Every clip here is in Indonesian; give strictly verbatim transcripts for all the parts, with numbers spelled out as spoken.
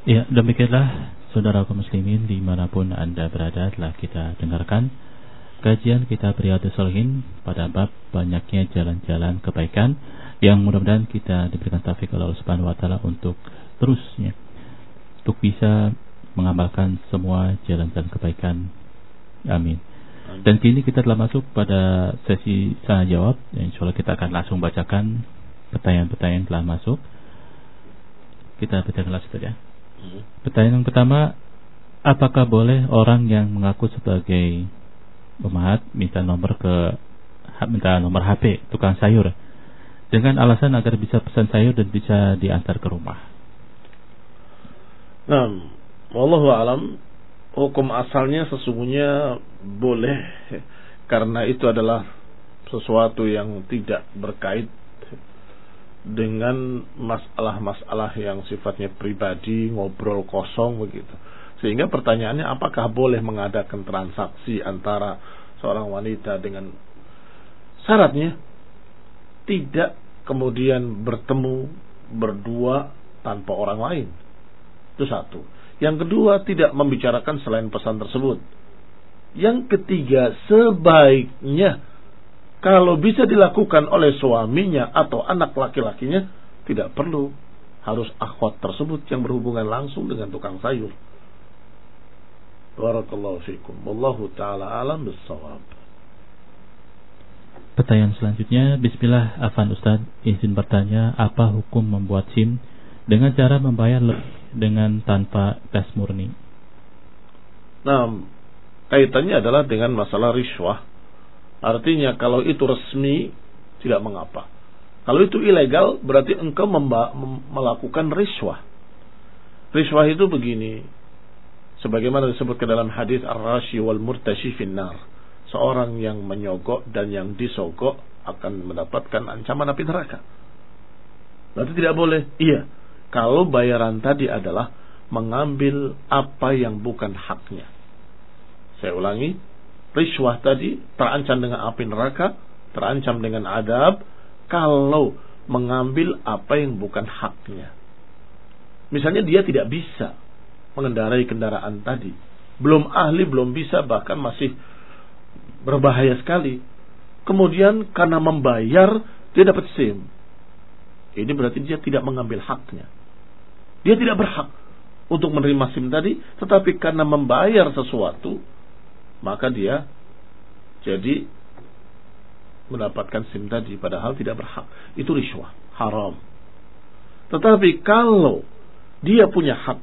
Ya, demikianlah saudara kaum muslimin dimanapun Anda berada, telah kita dengarkan kajian kitab Riyadhus Shalihin pada bab banyaknya jalan-jalan kebaikan, yang mudah-mudahan kita diberikan taufik oleh Allah Subhanahu wa taala untuk terusnya untuk bisa mengamalkan semua jalan-jalan kebaikan. Amin. Dan kini kita telah masuk pada sesi tanya jawab. Insyaallah kita akan langsung bacakan pertanyaan-pertanyaan yang telah masuk. Kita bacakan langsung saja. Pertanyaan yang pertama, apakah boleh orang yang mengaku sebagai pemahat minta nomor ke minta nomor H P tukang sayur dengan alasan agar bisa pesan sayur dan bisa diantar ke rumah? Nah, wallahu alam, hukum asalnya sesungguhnya boleh, karena itu adalah sesuatu yang tidak berkait dengan masalah-masalah yang sifatnya pribadi, ngobrol kosong begitu. Sehingga pertanyaannya, apakah boleh mengadakan transaksi antara seorang wanita dengan syaratnya tidak kemudian bertemu berdua tanpa orang lain. Itu satu. Yang kedua, tidak membicarakan selain pesan tersebut. Yang ketiga, sebaiknya kalau bisa dilakukan oleh suaminya atau anak laki-lakinya, tidak perlu harus akhwat tersebut yang berhubungan langsung dengan tukang sayur. Barakallahu fikum. Wallahu ta'ala alam bis-shawab. Pertanyaan selanjutnya, bismillah, afan Ustaz, izin bertanya, apa hukum membuat SIM dengan cara membayar lebih dengan tanpa tes murni? Nah, kaitannya adalah dengan masalah riswah. Artinya kalau itu resmi tidak mengapa. Kalau itu ilegal berarti engkau memba- melakukan riswah. Riswah itu begini, sebagaimana disebutkan dalam hadis ar-rashi wal murtashi finnar. Seorang yang menyogok dan yang disogok akan mendapatkan ancaman api neraka. Berarti tidak boleh. Iya, kalau bayaran tadi adalah mengambil apa yang bukan haknya. Saya ulangi, riswah tadi terancam dengan api neraka, terancam dengan adab kalau mengambil apa yang bukan haknya. Misalnya dia tidak bisa mengendarai kendaraan tadi, belum ahli, belum bisa, bahkan masih berbahaya sekali. Kemudian karena membayar dia dapat SIM. Ini berarti dia tidak mengambil haknya. Dia tidak berhak untuk menerima SIM tadi, tetapi karena membayar sesuatu, maka dia jadi mendapatkan SIM tadi padahal tidak berhak. Itu riswah, haram. Tetapi kalau dia punya hak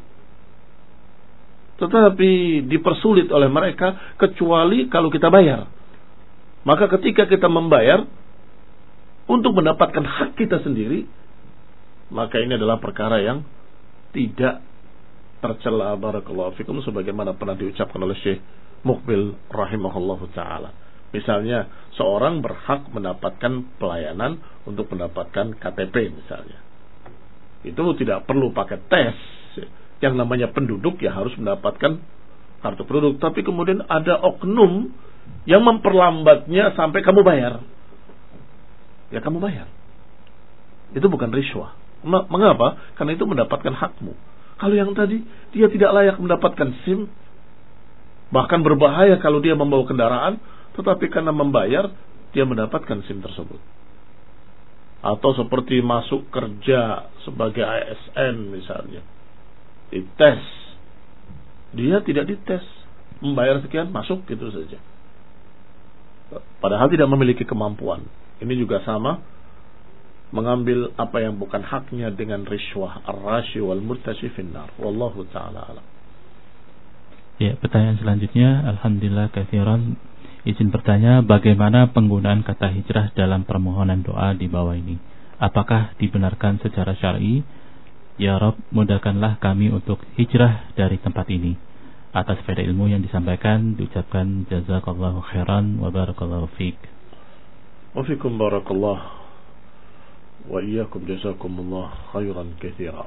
tetapi dipersulit oleh mereka, kecuali kalau kita bayar, maka ketika kita membayar untuk mendapatkan hak kita sendiri, maka ini adalah perkara yang tidak tercela. Barakallahu fikum, sebagaimana pernah diucapkan oleh Syekh Muqbil rahimahullahu ta'ala. Misalnya seorang berhak mendapatkan pelayanan untuk mendapatkan K T P misalnya, itu tidak perlu pakai tes. Yang namanya penduduk ya harus mendapatkan kartu penduduk. Tapi kemudian ada oknum yang memperlambatnya sampai kamu bayar, ya kamu bayar. Itu bukan riswah. Mengapa? Karena itu mendapatkan hakmu. Kalau yang tadi dia tidak layak mendapatkan SIM, bahkan berbahaya kalau dia membawa kendaraan, tetapi karena membayar dia mendapatkan SIM tersebut. Atau seperti masuk kerja sebagai A S N misalnya, dites, dia tidak dites, membayar sekian masuk gitu saja, padahal tidak memiliki kemampuan. Ini juga sama, mengambil apa yang bukan haknya dengan riswah, ar-rashi wal murtashi finnar. Wallahu ta'ala alam. Ya, pertanyaan selanjutnya, alhamdulillah katsiran, izin bertanya, bagaimana penggunaan kata hijrah dalam permohonan doa di bawah ini? Apakah dibenarkan secara syar'i? Ya Rabb, mudahkanlah kami untuk hijrah dari tempat ini. Atas faedah ilmu yang disampaikan, diucapkan jazakallahu khairan wa barakallahu fiik. Wa fikum barakallah wa iyyakum jazakumullah khairan katsira.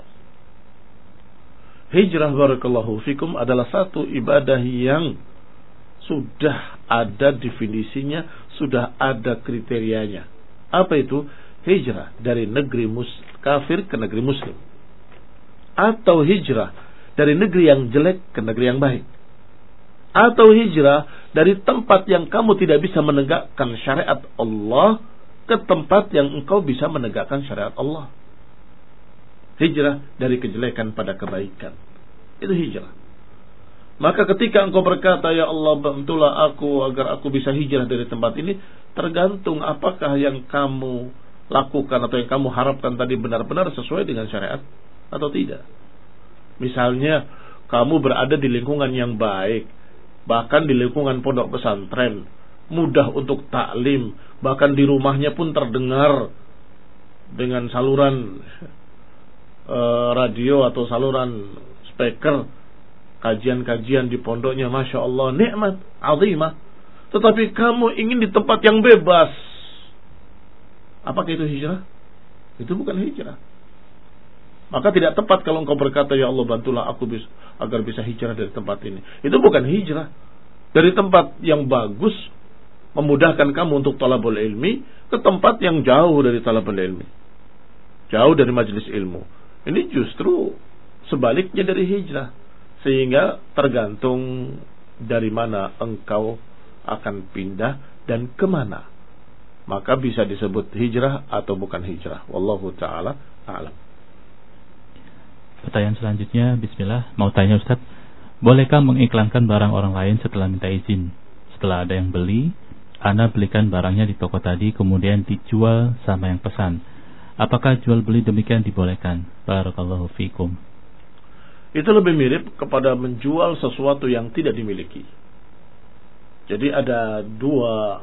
Hijrah barakallahu fikum adalah satu ibadah yang sudah ada definisinya, sudah ada kriterianya. Apa itu? Hijrah dari negeri mus kafir ke negeri muslim, atau hijrah dari negeri yang jelek ke negeri yang baik. Atau hijrah dari tempat yang kamu tidak bisa menegakkan syariat Allah ke tempat yang engkau bisa menegakkan syariat Allah. Hijrah dari kejelekan pada kebaikan. Itu hijrah. Maka ketika engkau berkata, ya Allah bantulah aku agar aku bisa hijrah dari tempat ini, tergantung apakah yang kamu lakukan atau yang kamu harapkan tadi benar-benar sesuai dengan syariat atau tidak. Misalnya kamu berada di lingkungan yang baik, bahkan di lingkungan pondok pesantren, mudah untuk taklim, bahkan di rumahnya pun terdengar dengan saluran uh, radio atau saluran speaker kajian-kajian di pondoknya, Masya Allah, nikmat, azimah. Tetapi kamu ingin di tempat yang bebas. Apakah itu hijrah? Itu bukan hijrah. Maka tidak tepat kalau engkau berkata, ya Allah bantulah aku bisa, agar bisa hijrah dari tempat ini. Itu bukan hijrah. Dari tempat yang bagus, memudahkan kamu untuk talabul ilmi, ke tempat yang jauh dari talabul ilmi, jauh dari majelis ilmu. Ini justru sebaliknya dari hijrah. Sehingga tergantung dari mana engkau akan pindah dan kemana, maka bisa disebut hijrah atau bukan hijrah. Wallahu ta'ala a'lam. Pertanyaan selanjutnya, bismillah, mau tanya Ustaz, bolehkah mengiklankan barang orang lain setelah minta izin? Setelah ada yang beli, Ana belikan barangnya di toko tadi, kemudian dijual sama yang pesan. Apakah jual beli demikian dibolehkan? Barakallahu fikum. Itu lebih mirip kepada menjual sesuatu yang tidak dimiliki. Jadi ada dua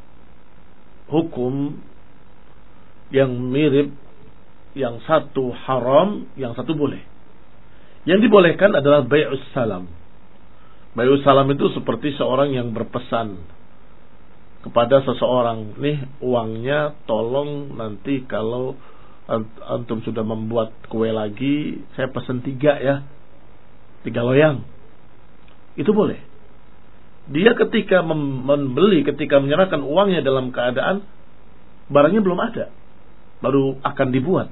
hukum yang mirip, yang satu haram, yang satu boleh. Yang dibolehkan adalah bai'us salam. Bai'us salam itu seperti seorang yang berpesan kepada seseorang, nih uangnya tolong nanti kalau antum sudah membuat kue lagi, saya pesan tiga ya, tiga loyang. Itu boleh. Dia ketika membeli, ketika menyerahkan uangnya dalam keadaan barangnya belum ada, baru akan dibuat.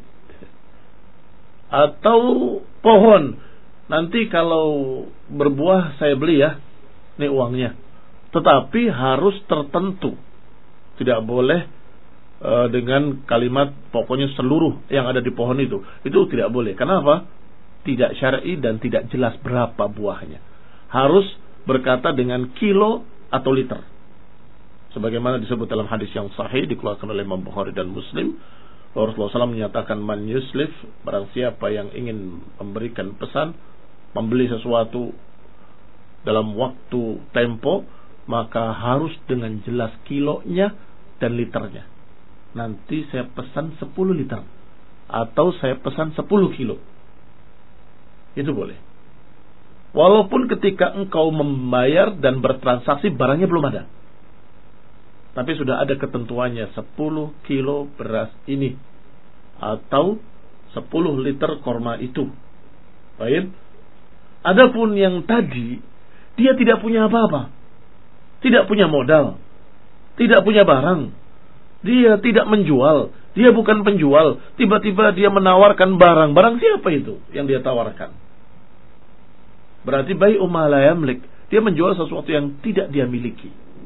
Atau pohon, nanti kalau berbuah saya beli ya, ini uangnya. Tetapi harus tertentu. Tidak boleh uh, dengan kalimat pokoknya seluruh yang ada di pohon itu. Itu tidak boleh. Kenapa? Tidak syar'i dan tidak jelas berapa buahnya. Harus berkata dengan kilo atau liter. Sebagaimana disebut dalam hadis yang sahih dikeluarkan oleh Imam Bukhari dan Muslim, Rasulullah shallallahu alaihi wasallam menyatakan, man yuslif, barang siapa yang ingin memberikan pesan, membeli sesuatu dalam waktu tempo, maka harus dengan jelas kilonya dan liternya. Nanti saya pesan sepuluh liter atau saya pesan sepuluh kilo. Itu boleh. Walaupun ketika engkau membayar dan bertransaksi barangnya belum ada, tapi sudah ada ketentuannya, sepuluh kilo beras ini atau sepuluh liter korma itu. Baik. Adapun yang tadi, dia tidak punya apa-apa, tidak punya modal, tidak punya barang, dia tidak menjual, dia bukan penjual, tiba-tiba dia menawarkan barang. Barang siapa itu yang dia tawarkan? Berarti bai'u ma la yamlik, dia menjual sesuatu yang tidak dia miliki.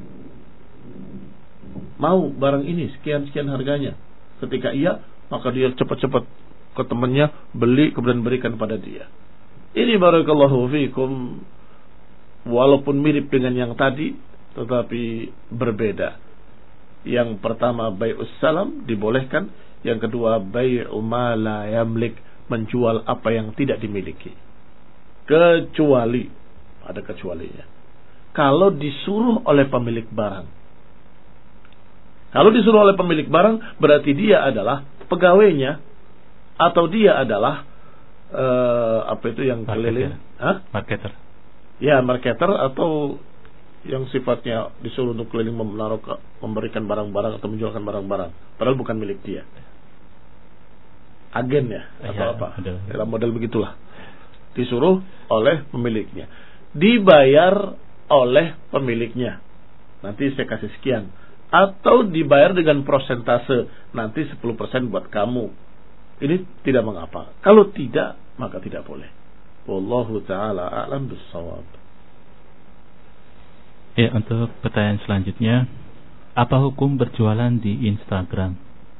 Mau barang ini sekian-sekian harganya. Ketika iya, maka dia cepat-cepat ke temannya beli, kemudian berikan pada dia. Ini barakallahu fikum, walaupun mirip dengan yang tadi, tetapi berbeda. Yang pertama bai'us salam dibolehkan, yang kedua bai'u ma la yamlik, menjual apa yang tidak dimiliki. Kecuali, ada kecualinya, kalau disuruh oleh pemilik barang. Kalau disuruh oleh pemilik barang, berarti dia adalah pegawainya, atau dia adalah uh, apa itu yang keliling, Hah? marketer. Ya, marketer, atau yang sifatnya disuruh untuk keliling menaruh, memberikan barang-barang atau menjualkan barang-barang, padahal bukan milik dia. Agen ya, atau ya, apa? Model. Dalam model begitulah. Disuruh oleh pemiliknya, dibayar oleh pemiliknya, nanti saya kasih sekian, atau dibayar dengan prosentase, nanti sepuluh persen buat kamu. Ini tidak mengapa. Kalau tidak, maka tidak boleh. Wallahu ta'ala a'lam bis-shawab. Ya, untuk pertanyaan selanjutnya, apa hukum berjualan di Instagram?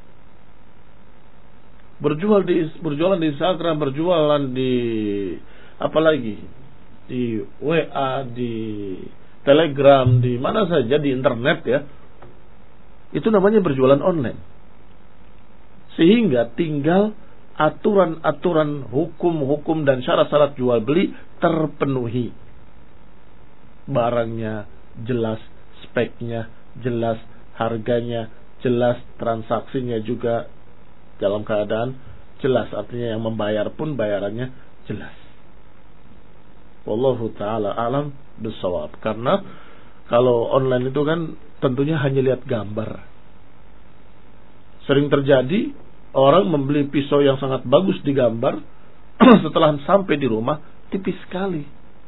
Berjual di berjualan di Instagram, berjualan di apa lagi? Di W A, di Telegram, di mana saja, di internet ya. Itu namanya berjualan online. Sehingga tinggal aturan-aturan hukum-hukum dan syarat-syarat jual beli terpenuhi. Barangnya jelas, speknya jelas, harganya jelas, transaksinya juga dalam keadaan jelas. Artinya yang membayar pun bayarannya jelas. Wallahu ta'ala alam bisawab. Karena kalau online itu kan tentunya hanya lihat gambar. Sering terjadi orang membeli pisau yang sangat bagus di gambar, setelah sampai di rumah tipis sekali.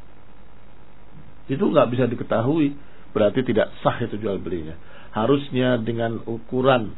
Itu nggak bisa diketahui, berarti tidak sah itu jual belinya. Harusnya dengan ukuran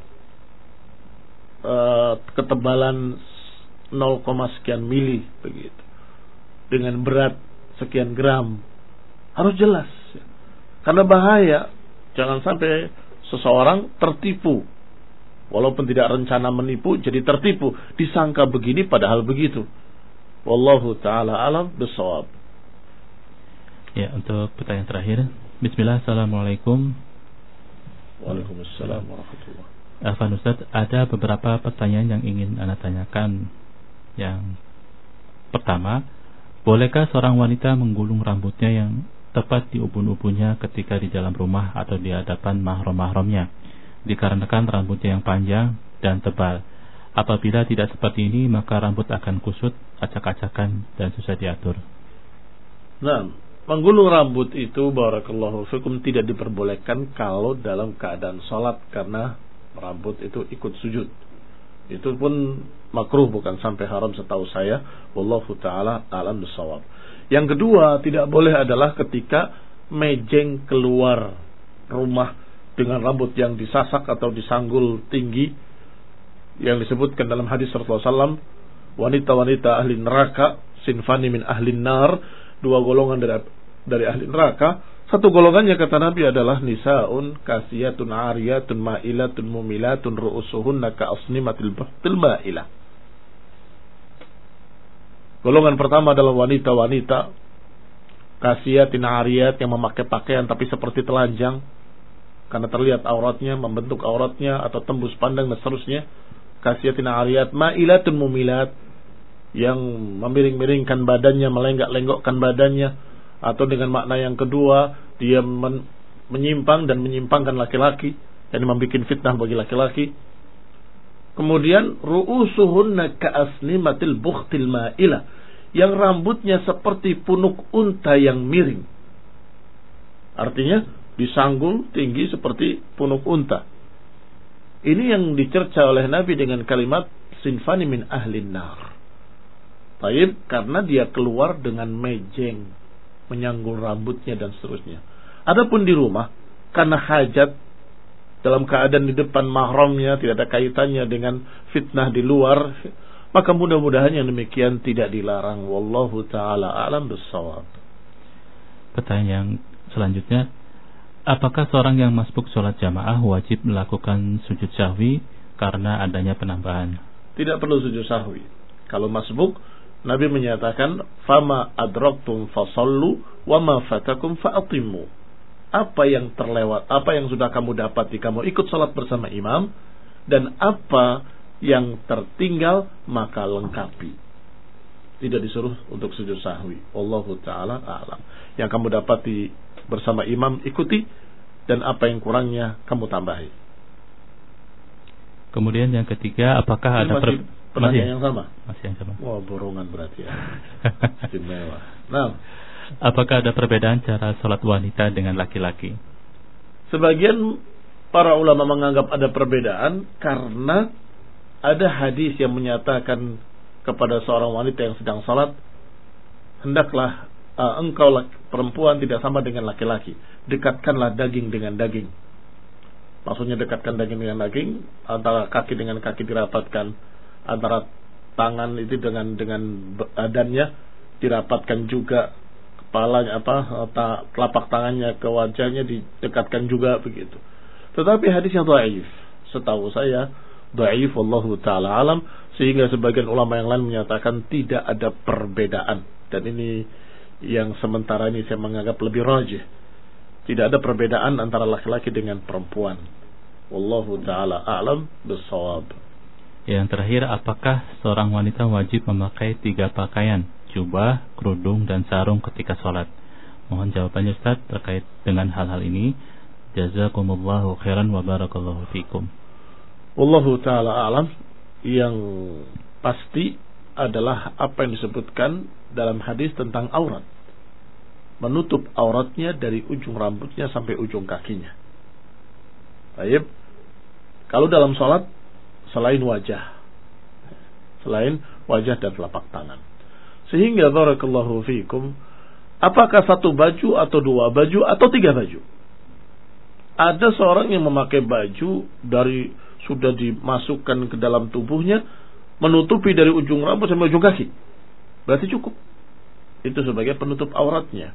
uh, ketebalan nol, sekian mili begitu, dengan berat sekian gram, harus jelas. Karena bahaya, jangan sampai seseorang tertipu, walaupun tidak rencana menipu, jadi tertipu, disangka begini padahal begitu. Wallahu ta'ala alam bisawab. Ya, untuk pertanyaan terakhir. Bismillah, assalamualaikum. Waalaikumsalam warahmatullahi wabarakatuh. Afan Ustaz, ada beberapa pertanyaan yang ingin Anda tanyakan. Yang pertama, bolehkah seorang wanita menggulung rambutnya yang tepat di ubun-ubunnya ketika di dalam rumah atau di hadapan mahram-mahramnya, dikarenakan rambutnya yang panjang dan tebal? Apabila tidak seperti ini, maka rambut akan kusut, acak-acakan, dan susah diatur. Nah, menggulung rambut itu barakallahu fikum tidak diperbolehkan kalau dalam keadaan sholat, karena rambut itu ikut sujud. Itu pun makruh, bukan sampai haram setahu saya. Wallahu ta'ala alam bisawab. Yang kedua, tidak boleh adalah ketika mejeng keluar rumah dengan rambut yang disasak atau disanggul tinggi, yang disebutkan dalam hadis Rasulullah sallallahu alaihi wasallam, wanita-wanita ahli neraka, sinfani min ahli nar, dua golongan dari dari ahli neraka. Satu golongannya kata Nabi adalah nisaun kasiyatun ariyatun ma'ilatun mumilatun ru'usuhunna ka'asnimatil buhtil ma'ilah. Golongan pertama adalah wanita-wanita kasiyatin ariyat, yang memakai pakaian tapi seperti telanjang karena terlihat auratnya, membentuk auratnya atau tembus pandang dan seterusnya. Kasiyatin ariyat ma'ilatun mumilat, yang memiring-miringkan badannya, melenggak-lenggokkan badannya. Atau dengan makna yang kedua, dia men- menyimpang dan menyimpangkan laki-laki, yang membuat fitnah bagi laki-laki. Kemudian ru'usuhunna ka'asnimatil bukhtil ma'ilah, yang rambutnya seperti punuk unta yang miring. Artinya disanggul tinggi seperti punuk unta. Ini yang dicerca oleh Nabi dengan kalimat sinfani min ahlin nar. Taib, karena dia keluar dengan mejeng, menyanggul rambutnya dan seterusnya. Adapun di rumah, karena hajat, dalam keadaan di depan mahramnya, tidak ada kaitannya dengan fitnah di luar, maka mudah-mudahan yang demikian tidak dilarang. Wallahu ta'ala alam bissawab. Pertanyaan yang selanjutnya, apakah seorang yang masbuk sholat jamaah wajib melakukan sujud sahwi karena adanya penambahan? Tidak perlu sujud sahwi. Kalau masbuk, Nabi menyatakan, fama adraktum fasallu wa ma fatakum fa'atimmu. Apa yang terlewat, apa yang sudah kamu dapati, kamu ikut salat bersama imam, dan apa yang tertinggal maka lengkapi. Tidak disuruh untuk sujud sahwi. Wallahu ta'ala a'lam. Yang kamu dapati bersama imam ikuti, dan apa yang kurangnya kamu tambahi. Kemudian yang ketiga, apakah Ini ada masih per... pertanyaan masih yang sama? Masih yang sama. Wah, borongan berarti ya. Istimewa. Nah, apakah ada perbedaan cara sholat wanita dengan laki-laki? Sebagian para ulama menganggap ada perbedaan karena ada hadis yang menyatakan kepada seorang wanita yang sedang sholat, hendaklah uh, engkau perempuan tidak sama dengan laki-laki, dekatkanlah daging dengan daging. Maksudnya dekatkan daging dengan daging, antara kaki dengan kaki dirapatkan, antara tangan itu dengan dengan badannya dirapatkan juga kepalanya apa telapak tangannya ke wajahnya, didekatkan juga begitu. Tetapi hadisnya dhaif, setahu saya dhaif, wallahu taala alam, sehingga sebagian ulama yang lain menyatakan tidak ada perbedaan, dan ini yang sementara ini saya menganggap lebih rajih. Tidak ada perbedaan antara laki-laki dengan perempuan. Wallahu taala a'lam bissawab. Yang terakhir, apakah seorang wanita wajib memakai tiga pakaian, jubah, kerudung, dan sarung ketika sholat? Mohon jawabannya Ustaz terkait dengan hal-hal ini. Jazakumullahu khairan wa barakallahu fikum. Wallahu ta'ala alam. Yang pasti adalah apa yang disebutkan dalam hadis tentang aurat. Menutup auratnya dari ujung rambutnya sampai ujung kakinya. Baik. Kalau dalam sholat, selain wajah, selain wajah dan telapak tangan. Sehingga barakallahu fikum, apakah satu baju atau dua baju atau tiga baju? Ada seorang yang memakai baju dari sudah dimasukkan ke dalam tubuhnya, menutupi dari ujung rambut sampai ujung kaki. Berarti cukup. Itu sebagai penutup auratnya.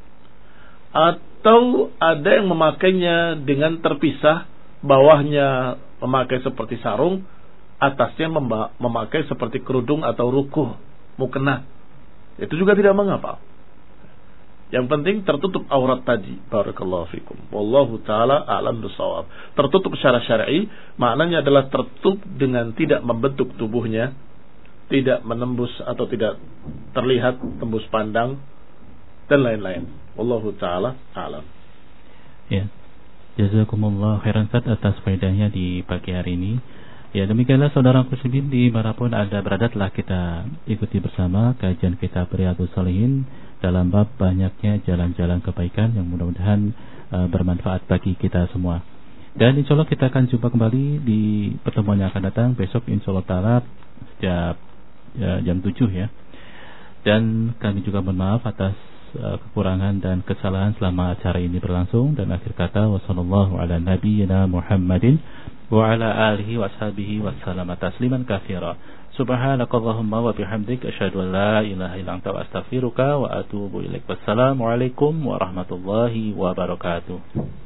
Atau ada yang memakainya dengan terpisah, bawahnya memakai seperti sarung, atasnya memakai seperti kerudung atau rukuh, mukena. Itu juga tidak mengapa. Yang penting tertutup aurat tadi. Barakallahu fikum. Wallahu ta'ala a'lam bissawab. Tertutup secara syar'i maknanya adalah tertutup dengan tidak membentuk tubuhnya, tidak menembus atau tidak terlihat tembus pandang, dan lain-lain. Wallahu ta'ala a'lam. Ya. Jazakumullah khairan Ustaz atas faedahnya di pagi hari ini. Ya, demikianlah saudara muslimin dimanapun Anda berada, telah kita ikuti bersama kajian kitab Riyadhus Shalihin dalam bab banyaknya jalan-jalan kebaikan yang mudah-mudahan uh, bermanfaat bagi kita semua. Dan insya Allah kita akan jumpa kembali di pertemuan yang akan datang besok insya Allah ta'ala sejak ya, jam tujuh ya. Dan kami juga mohon maaf atas uh, kekurangan dan kesalahan selama acara ini berlangsung. Dan akhir kata, wassallallahu ala nabiyyina Muhammadin wa ala alihi wa ashabihi wa sallama tasliman katsira. Subhanakallahumma wa bihamdik asyhadu an la ilaha illa anta astaghfiruka wa atubu ilaik. Wassalamu alaikum warahmatullahi wabarakatuh.